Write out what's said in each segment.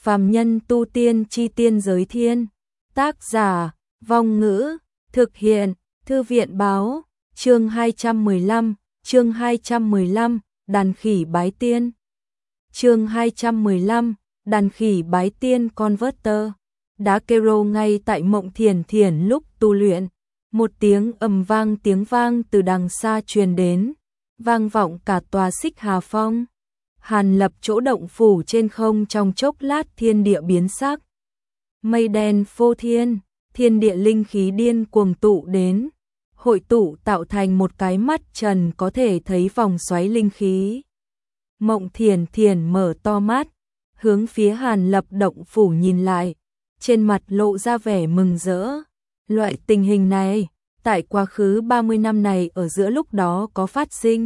Phàm nhân tu tiên chi tiên giới thiên. Tác giả, Vong Ngữ, thực hiện, Thư viện báo, chương 215, đàn khỉ bái tiên. Chương 215, đàn khỉ bái tiên converter. Đá kero ngay tại Mộng Thiền Thiền lúc tu luyện, một tiếng tiếng vang từ đằng xa truyền đến, vang vọng cả tòa Xích Hà Phong. Hàn Lập chỗ động phủ trên không, trong chốc lát thiên địa biến sắc. Mây đen phô thiên, thiên địa linh khí điên cuồng tụ đến, hội tụ tạo thành một cái mắt trần có thể thấy vòng xoáy linh khí. Mộng Thiền Thiền mở to mắt, hướng phía Hàn Lập động phủ nhìn lại, trên mặt lộ ra vẻ mừng rỡ. Loại tình hình này, tại quá khứ 30 năm này ở giữa lúc đó có phát sinh.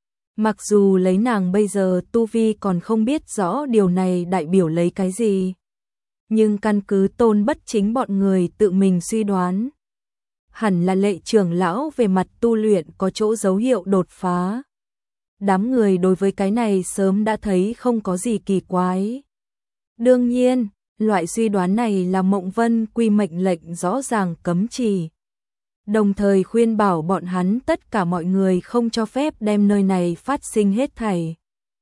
Mặc dù lấy nàng bây giờ tu vi còn không biết rõ điều này đại biểu lấy cái gì, nhưng căn cứ Tôn Bất Chính bọn người tự mình suy đoán, hẳn là Lệ trưởng lão về mặt tu luyện có chỗ dấu hiệu đột phá. Đám người đối với cái này sớm đã thấy không có gì kỳ quái. Đương nhiên, loại suy đoán này là Mộng Vân Quy mệnh lệnh rõ ràng cấm chỉ, đồng thời khuyên bảo bọn hắn tất cả mọi người không cho phép đem nơi này phát sinh hết thảy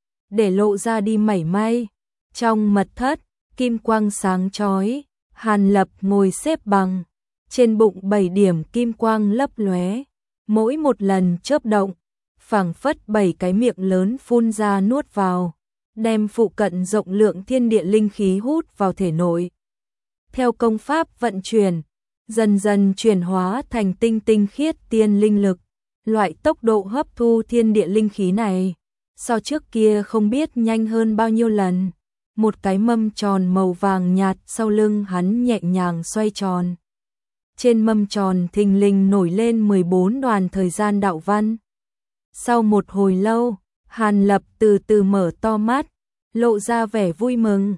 để lộ ra đi mảy may. Trong mật thất, kim quang sáng chói, Hàn Lập ngồi xếp bằng, trên bụng 7 điểm kim quang lấp lóe, mỗi một lần chớp động, phảng phất 7 cái miệng lớn phun ra nuốt vào, đem phụ cận rộng lượng thiên địa linh khí hút vào thể nội. Theo công pháp vận chuyển, dần dần chuyển hóa thành tinh khiết tiên linh lực. Loại tốc độ hấp thu thiên địa linh khí này, so trước kia không biết nhanh hơn bao nhiêu lần. Một cái mâm tròn màu vàng nhạt sau lưng hắn nhẹ nhàng xoay tròn. Trên mâm tròn thình lình nổi lên 14 đoàn thời gian đạo văn. Sau một hồi lâu, Hàn Lập từ từ mở to mắt, lộ ra vẻ vui mừng.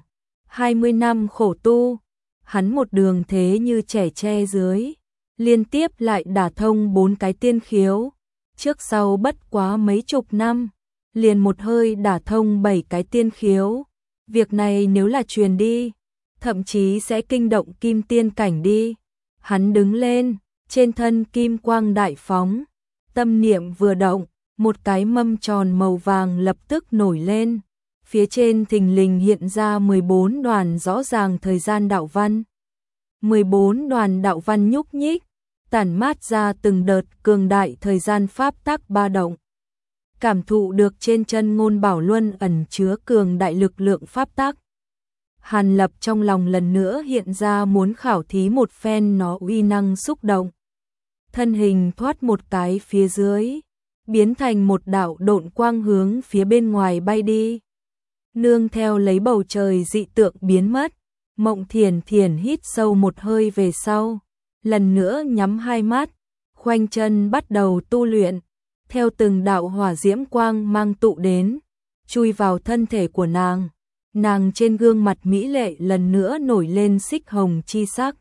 20 năm khổ tu, hắn một đường thế như trẻ tre dưới, liên tiếp lại đả thông 4 cái tiên khiếu, trước sau bất quá mấy chục năm, liền một hơi đả thông 7 cái tiên khiếu. Việc này nếu là truyền đi, thậm chí sẽ kinh động kim tiên cảnh đi. Hắn đứng lên, trên thân kim quang đại phóng, tâm niệm vừa động, một cái mâm tròn màu vàng lập tức nổi lên. Phía trên thình lình hiện ra 14 đoàn rõ ràng thời gian đạo văn. 14 đoàn đạo văn nhúc nhích, tản mát ra từng đợt cường đại thời gian pháp tắc ba động. Cảm thụ được trên chân ngôn bảo luân ẩn chứa cường đại lực lượng pháp tắc. Hàn Lập trong lòng lần nữa hiện ra muốn khảo thí một phen nó uy năng xúc động. Thân hình thoát một cái phía dưới, biến thành một đạo độn quang hướng phía bên ngoài bay đi. Nương theo lấy bầu trời dị tượng biến mất, Mộng Thiền Thiền hít sâu một hơi về sau, lần nữa nhắm hai mắt, khoanh chân bắt đầu tu luyện. Theo từng đạo hỏa diễm quang mang tụ đến, chui vào thân thể của nàng, nàng trên gương mặt mỹ lệ lần nữa nổi lên xích hồng chi sắc.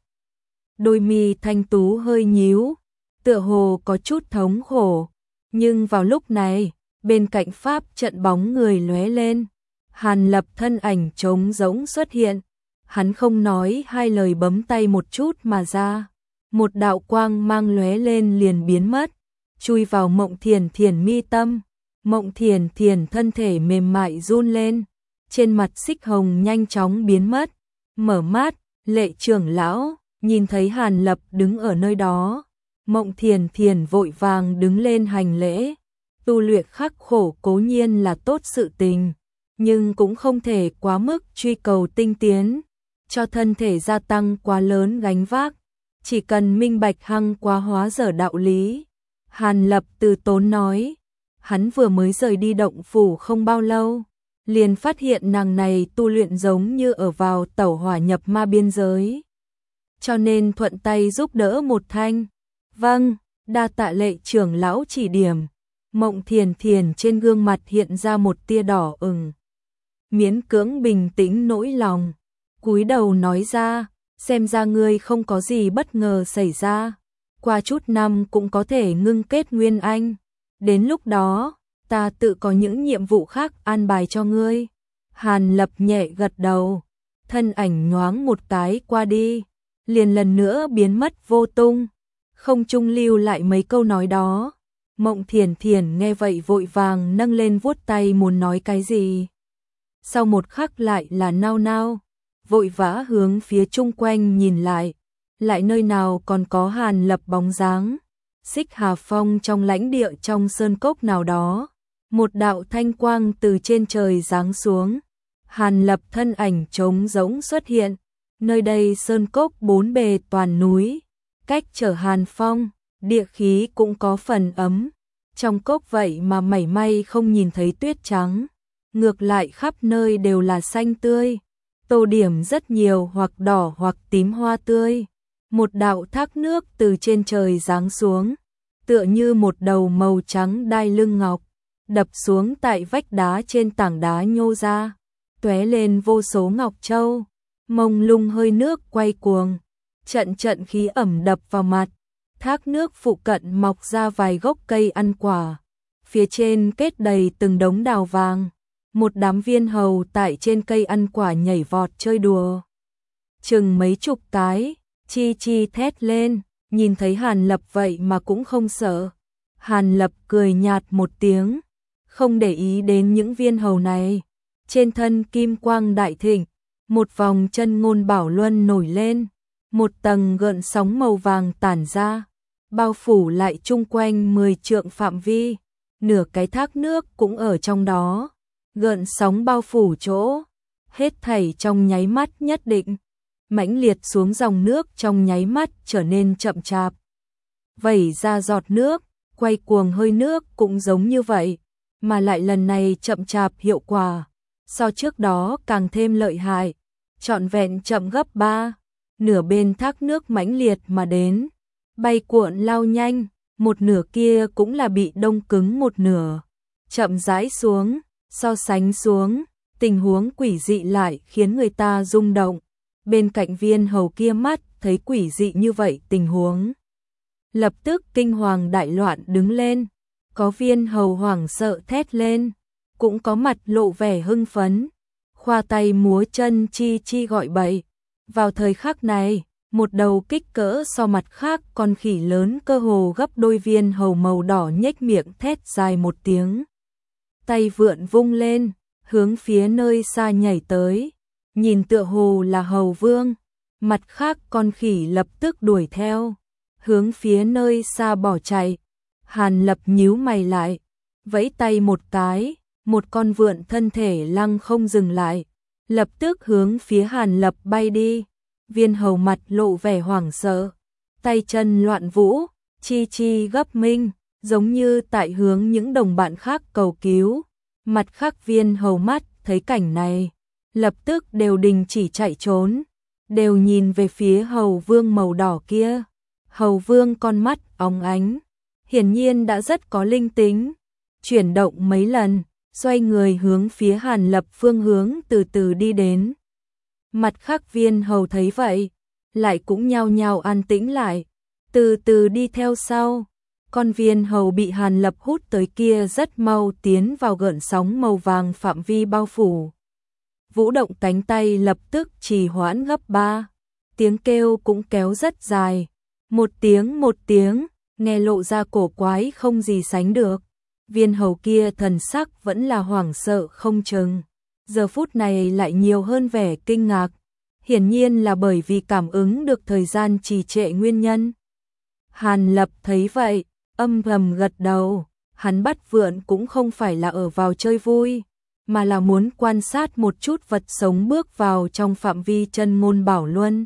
Đôi mi thanh tú hơi nhíu, tựa hồ có chút thống khổ, nhưng vào lúc này, bên cạnh pháp trận bóng người lóe lên, Hàn Lập thân ảnh trống rỗng xuất hiện, hắn không nói hai lời bấm tay một chút mà ra, một đạo quang mang lóe lên liền biến mất, chui vào Mộng Thiền Thiền mi tâm. Mộng Thiền Thiền thân thể mềm mại run lên, trên mặt xích hồng nhanh chóng biến mất, mở mắt. Lệ trưởng lão nhìn thấy Hàn Lập đứng ở nơi đó, Mộng Thiền Thiền vội vàng đứng lên hành lễ. Tu luyện khắc khổ cố nhiên là tốt sự tình, nhưng cũng không thể quá mức truy cầu tinh tiến, cho thân thể gia tăng quá lớn gánh vác, chỉ cần minh bạch hăng quá hóa dở đạo lý. Hàn Lập từ tốn nói, hắn vừa mới rời đi động phủ không bao lâu, liền phát hiện nàng này tu luyện giống như ở vào tẩu hỏa nhập ma biên giới, cho nên thuận tay giúp đỡ một thanh. Vâng, đa tạ Lệ trưởng lão chỉ điểm. Mộng Thiền Thiền trên gương mặt hiện ra một tia đỏ ửng, miễn cưỡng bình tĩnh nỗi lòng, cúi đầu nói ra, xem ra ngươi không có gì bất ngờ xảy ra, qua chút năm cũng có thể ngưng kết nguyên anh, đến lúc đó, ta tự có những nhiệm vụ khác an bài cho ngươi. Hàn Lập nhẹ gật đầu, thân ảnh nhoáng một cái qua đi, liền lần nữa biến mất vô tung, không trung lưu lại mấy câu nói đó. Mộng Thiển Thiển nghe vậy vội vàng nâng lên vuốt tay muốn nói cái gì. Sau một khắc lại là nao nao, vội vã hướng phía chung quanh nhìn lại nơi nào còn có Hàn Lập bóng dáng. Xích Hà Phong trong lãnh địa trong sơn cốc nào đó, một đạo thanh quang từ trên trời giáng xuống. Hàn Lập thân ảnh trống rỗng xuất hiện, nơi đây sơn cốc bốn bề toàn núi, cách trở Hàn Phong, địa khí cũng có phần ấm. Trong cốc vậy mà mảy may không nhìn thấy tuyết trắng, ngược lại khắp nơi đều là xanh tươi, tô điểm rất nhiều hoặc đỏ hoặc tím hoa tươi. Một đạo thác nước từ trên trời giáng xuống, tựa như một đầu màu trắng đai lưng ngọc, đập xuống tại vách đá trên tảng đá nhô ra, tóe lên vô số ngọc châu, mông lung hơi nước quay cuồng, trận trận khí ẩm đập vào mặt. Thác nước phụ cận mọc ra vài gốc cây ăn quả, phía trên kết đầy từng đống đào vàng, một đám viên hầu tại trên cây ăn quả nhảy vọt chơi đùa. Chừng mấy chục cái, chi chi thét lên, nhìn thấy Hàn Lập vậy mà cũng không sợ. Hàn Lập cười nhạt một tiếng, không để ý đến những viên hầu này. Trên thân kim quang đại thịnh, một vòng chân ngôn bảo luân nổi lên, một tầng gợn sóng màu vàng tản ra, bao phủ lại chung quanh 10 trượng phạm vi, nửa cái thác nước cũng ở trong đó. Gợn sóng bao phủ chỗ, hết thảy trong nháy mắt nhất định, mãnh liệt xuống dòng nước trong nháy mắt trở nên chậm chạp. Vẩy ra giọt nước, quay cuồng hơi nước cũng giống như vậy, mà lại lần này chậm chạp hiệu quả, so trước đó càng thêm lợi hại, trọn vẹn chậm gấp 3, nửa bên thác nước mãnh liệt mà đến, bay cuộn lao nhanh, một nửa kia cũng là bị đông cứng một nửa, chậm rãi xuống, so sánh xuống, tình huống quỷ dị lại khiến người ta rung động. Bên cạnh viên hầu kia mắt thấy quỷ dị như vậy tình huống, lập tức kinh hoàng đại loạn đứng lên, có viên hầu hoảng sợ thét lên, cũng có mặt lộ vẻ hưng phấn, khoa tay múa chân chi chi gọi bậy. Vào thời khắc này, một đầu kích cỡ so mặt khác con khỉ lớn cơ hồ gấp đôi viên hầu màu đỏ nhếch miệng thét dài một tiếng. Tay vượn vung lên, hướng phía nơi xa nhảy tới, nhìn tựa hồ là hầu vương, mặt khác con khỉ lập tức đuổi theo, hướng phía nơi xa bỏ chạy. Hàn Lập nhíu mày lại, vẫy tay một cái, một con vượn thân thể lăng không dừng lại, lập tức hướng phía Hàn Lập bay đi. Viên hầu mặt lộ vẻ hoảng sợ, tay chân loạn vũ, chi chi gấp minh, giống như tại hướng những đồng bạn khác cầu cứu. Mặt khác viên hầu mắt thấy cảnh này, lập tức đều đình chỉ chạy trốn, đều nhìn về phía hầu vương màu đỏ kia. Hầu vương con mắt óng ánh, hiển nhiên đã rất có linh tính, chuyển động mấy lần, xoay người hướng phía Hàn Lập phương hướng từ từ đi đến. Mặt khác viên hầu thấy vậy, lại cũng nhao nhao an tĩnh lại, từ từ đi theo sau. Con viên hầu bị Hàn Lập hút tới kia rất mau tiến vào gợn sóng màu vàng phạm vi bao phủ. Vũ động cánh tay lập tức trì hoãn gấp 3, tiếng kêu cũng kéo rất dài, một tiếng, nghe lộ ra cổ quái không gì sánh được. Viên hầu kia thần sắc vẫn là hoảng sợ không chừng, giờ phút này lại nhiều hơn vẻ kinh ngạc, hiển nhiên là bởi vì cảm ứng được thời gian trì trệ nguyên nhân. Hàn Lập thấy vậy, âm thầm gật đầu, hắn bắt vượn cũng không phải là ở vào chơi vui, mà là muốn quan sát một chút vật sống bước vào trong phạm vi chân ngôn bảo luân.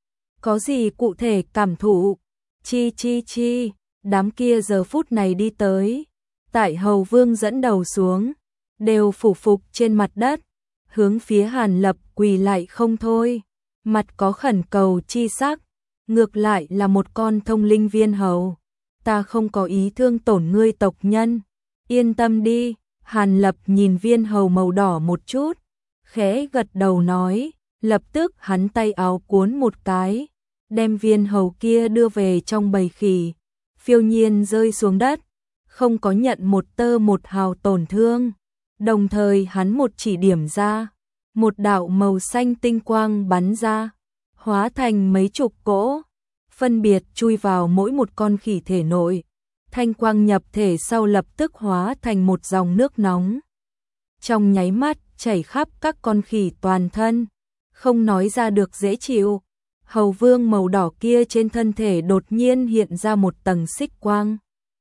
Có gì cụ thể cảm thụ? Chi chi chi, đám kia giờ phút này đi tới, tại hầu vương dẫn đầu xuống, đều phủ phục trên mặt đất, hướng phía Hàn Lập quỳ lại không thôi, mặt có khẩn cầu chi sắc, ngược lại là một con thông linh viên hầu. Ta không có ý thương tổn ngươi tộc nhân, yên tâm đi. Hàn Lập nhìn viên hầu màu đỏ một chút, khẽ gật đầu nói, lập tức hắn tay áo cuốn một cái, đem viên hầu kia đưa về trong bầy khỉ, phiêu nhiên rơi xuống đất, không có nhận một tơ một hào tổn thương. Đồng thời hắn một chỉ điểm ra, một đạo màu xanh tinh quang bắn ra, hóa thành mấy chục cỗ, phân biệt chui vào mỗi một con khỉ thể nội. Thanh quang nhập thể sau lập tức hóa thành một dòng nước nóng. Trong nháy mắt chảy khắp các con khỉ toàn thân, không nói ra được dễ chịu. Hầu vương màu đỏ kia trên thân thể đột nhiên hiện ra một tầng xích quang.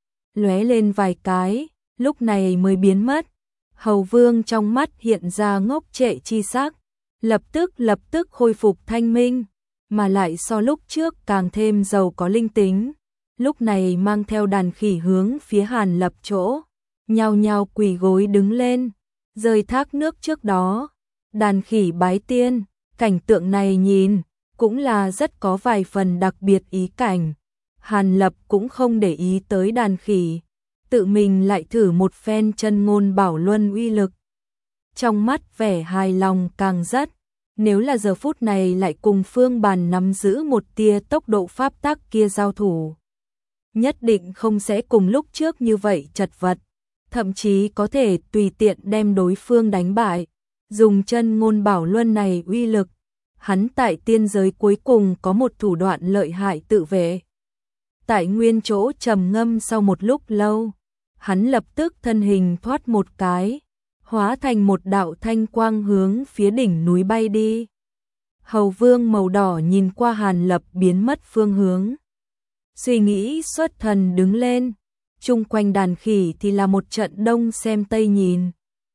Lóe lên vài cái, lúc này mới biến mất. Hầu vương trong mắt hiện ra ngốc trệ chi sắc, lập tức khôi phục thanh minh, mà lại so lúc trước càng thêm giàu có linh tính. Lúc này mang theo đàn khỉ hướng phía Hàn Lập chỗ, nhao nhao quỳ gối đứng lên, rơi thác nước trước đó. Đàn khỉ bái tiên, cảnh tượng này nhìn cũng là rất có vài phần đặc biệt ý cảnh. Hàn Lập cũng không để ý tới đàn khỉ, tự mình lại thử một phen chân ngôn bảo luân uy lực. Trong mắt vẻ hài lòng càng rất, nếu là giờ phút này lại cùng Phương Bàn nắm giữ một tia tốc độ pháp tắc kia giao thủ, nhất định không sẽ cùng lúc trước như vậy chật vật, thậm chí có thể tùy tiện đem đối phương đánh bại. Dùng chân ngôn bảo luân này uy lực, hắn tại tiên giới cuối cùng có một thủ đoạn lợi hại tự vệ. Tại nguyên chỗ trầm ngâm sau một lúc lâu, hắn lập tức thân hình thoát một cái, hóa thành một đạo thanh quang hướng phía đỉnh núi bay đi. Hầu vương màu đỏ nhìn qua Hàn Lập biến mất phương hướng, suy nghĩ xuất thần đứng lên. Chung quanh đàn khỉ thì là một trận đông xem tây nhìn,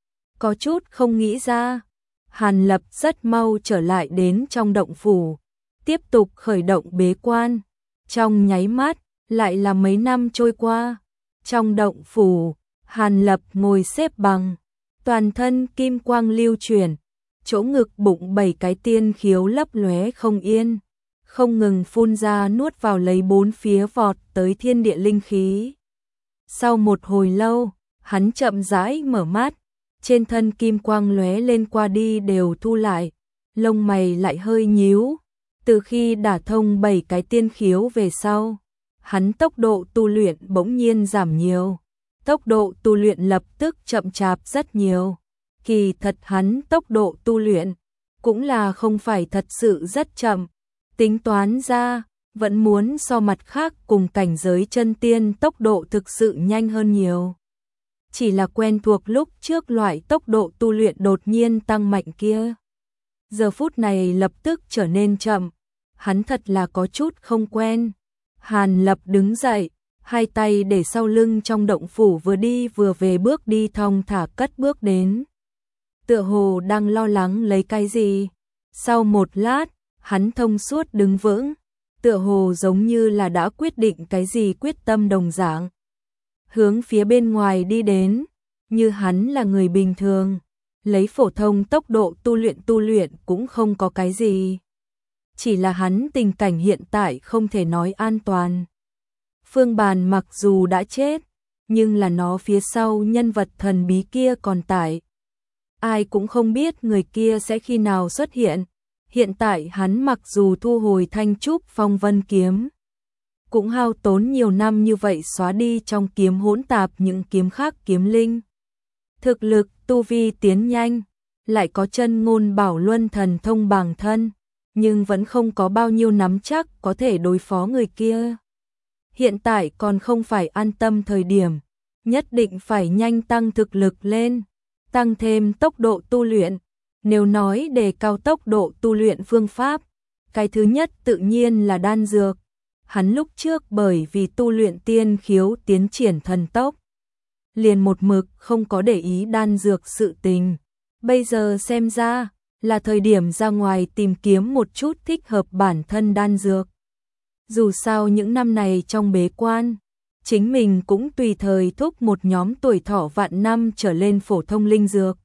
có chút không nghĩ ra. Hàn Lập rất mau trở lại đến trong động phủ, tiếp tục khởi động bế quan. Trong nháy mắt, lại là mấy năm trôi qua. Trong động phủ, Hàn Lập ngồi xếp bằng, toàn thân kim quang lưu chuyển, chỗ ngực bụng 7 cái tiên khiếu lấp lóe không yên, không ngừng phun ra nuốt vào lấy bốn phía vọt tới thiên địa linh khí. Sau một hồi lâu, hắn chậm rãi mở mắt, trên thân kim quang lóe lên qua đi đều thu lại, lông mày lại hơi nhíu. Từ khi đả thông 7 cái tiên khiếu về sau, hắn tốc độ tu luyện bỗng nhiên giảm nhiều, tốc độ tu luyện lập tức chậm chạp rất nhiều. Kỳ thật hắn tốc độ tu luyện cũng là không phải thật sự rất chậm, tính toán ra vẫn muốn so mặt khác cùng cảnh giới chân tiên tốc độ thực sự nhanh hơn nhiều. Chỉ là quen thuộc lúc trước loại tốc độ tu luyện đột nhiên tăng mạnh kia, giờ phút này lập tức trở nên chậm, hắn thật là có chút không quen. Hàn Lập đứng dậy, hai tay để sau lưng trong động phủ vừa đi vừa về bước đi thong thả cất bước đến. Tựa hồ đang lo lắng lấy cái gì. Sau một lát, hắn thông suốt đứng vững, tựa hồ giống như là đã quyết định cái gì quyết tâm đồng dạng. Hướng phía bên ngoài đi đến, như hắn là người bình thường, lấy phổ thông tốc độ tu luyện cũng không có cái gì. Chỉ là hắn tình cảnh hiện tại không thể nói an toàn. Phương Bàn mặc dù đã chết, nhưng là nó phía sau nhân vật thần bí kia còn tại. Ai cũng không biết người kia sẽ khi nào xuất hiện. Hiện tại hắn mặc dù thu hồi Thanh Trúc Phong Vân kiếm, cũng hao tốn nhiều năm như vậy xóa đi trong kiếm hỗn tạp những kiếm khác kiếm linh. Thực lực tu vi tiến nhanh, lại có chân ngôn bảo luân thần thông bằng thân, nhưng vẫn không có bao nhiêu nắm chắc có thể đối phó người kia. Hiện tại còn không phải an tâm thời điểm, nhất định phải nhanh tăng thực lực lên, tăng thêm tốc độ tu luyện. Nếu nói đề cao tốc độ tu luyện phương pháp, cái thứ nhất tự nhiên là đan dược. Hắn lúc trước bởi vì tu luyện tiên khiếu tiến triển thần tốc, liền một mực không có để ý đan dược sự tình. Bây giờ xem ra là thời điểm ra ngoài tìm kiếm một chút thích hợp bản thân đan dược. Dù sao những năm này trong bế quan, chính mình cũng tùy thời thúc một nhóm tuổi thọ vạn năm trở lên phổ thông linh dược.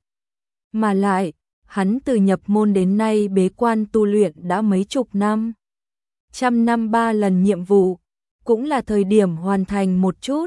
Mà lại, hắn từ nhập môn đến nay bế quan tu luyện đã mấy chục năm. 100 năm 3 lần nhiệm vụ, cũng là thời điểm hoàn thành một chút.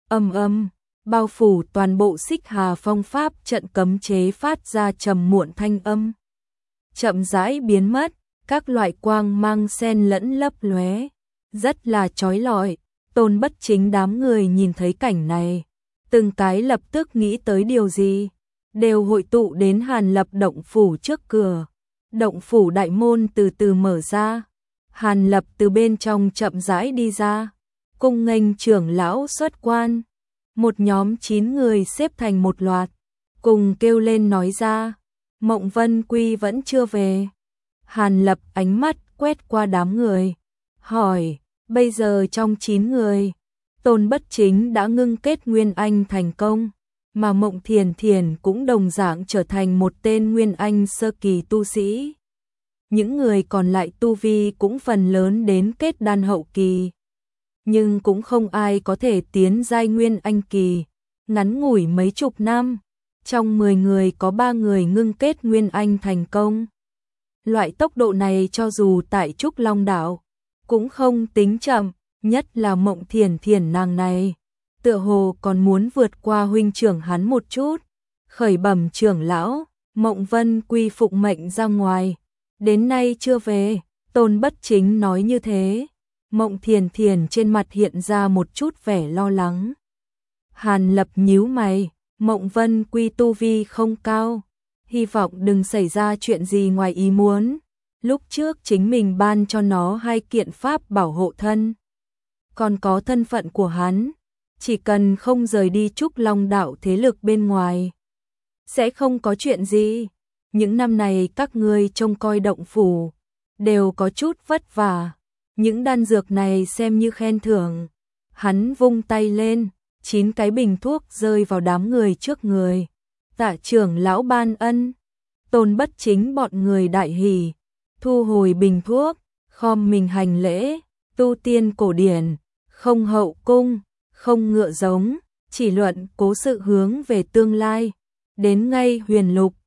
Bao phủ toàn bộ Xích Hà Phong pháp trận cấm chế phát ra trầm muộn thanh âm. Chậm rãi biến mất, các loại quang mang xen lẫn lấp lóe, rất là chói lọi. Tôn Bất Chính đám người nhìn thấy cảnh này, từng cái lập tức nghĩ tới điều gì. đều hội tụ đến Hàn Lập động phủ trước cửa. Động phủ đại môn từ từ mở ra, Hàn Lập từ bên trong chậm rãi đi ra, cung nghênh trưởng lão xuất quan. Một nhóm 9 người xếp thành một loạt, cùng kêu lên nói ra, Mộng Vân Quy vẫn chưa về. Hàn Lập ánh mắt quét qua đám người, hỏi, bây giờ trong 9 người, Tôn Bất Chính đã ngưng kết Nguyên Anh thành công, mà Mộng Thiền Thiền cũng đồng dạng trở thành một tên Nguyên Anh sơ kỳ tu sĩ. Những người còn lại tu vi cũng phần lớn đến kết đan hậu kỳ, nhưng cũng không ai có thể tiến giai Nguyên Anh kỳ. Ngắn ngủi mấy chục năm, trong 10 người có 3 người ngưng kết Nguyên Anh thành công. Loại tốc độ này cho dù tại Trúc Long Đảo cũng không tính chậm, nhất là Mộng Thiền Thiền nàng này, tựa hồ còn muốn vượt qua huynh trưởng hắn một chút. Khởi bẩm trưởng lão, Mộng Vân Quy phụng mệnh ra ngoài, đến nay chưa về. Tôn Bất Chính nói như thế. Mộng Thiền Thiền trên mặt hiện ra một chút vẻ lo lắng. Hàn Lập nhíu mày, Mộng Vân Quy tu vi không cao, hy vọng đừng xảy ra chuyện gì ngoài ý muốn. Lúc trước chính mình ban cho nó 2 kiện pháp bảo hộ thân, còn có thân phận của hắn, chỉ cần không rời đi Trúc Long Đạo thế lực bên ngoài, sẽ không có chuyện gì. Những năm này các ngươi trông coi động phủ đều có chút vất vả, những đan dược này xem như khen thưởng. Hắn vung tay lên, 9 cái bình thuốc rơi vào đám người trước người. Tạ trưởng lão ban ân. Tôn Bất Chính bọn người đại hỉ, thu hồi bình thuốc, khom mình hành lễ. Tu tiên cổ điển, không hậu cung, không ngựa giống, chỉ luận cố sự hướng về tương lai. Đến ngay huyền lục,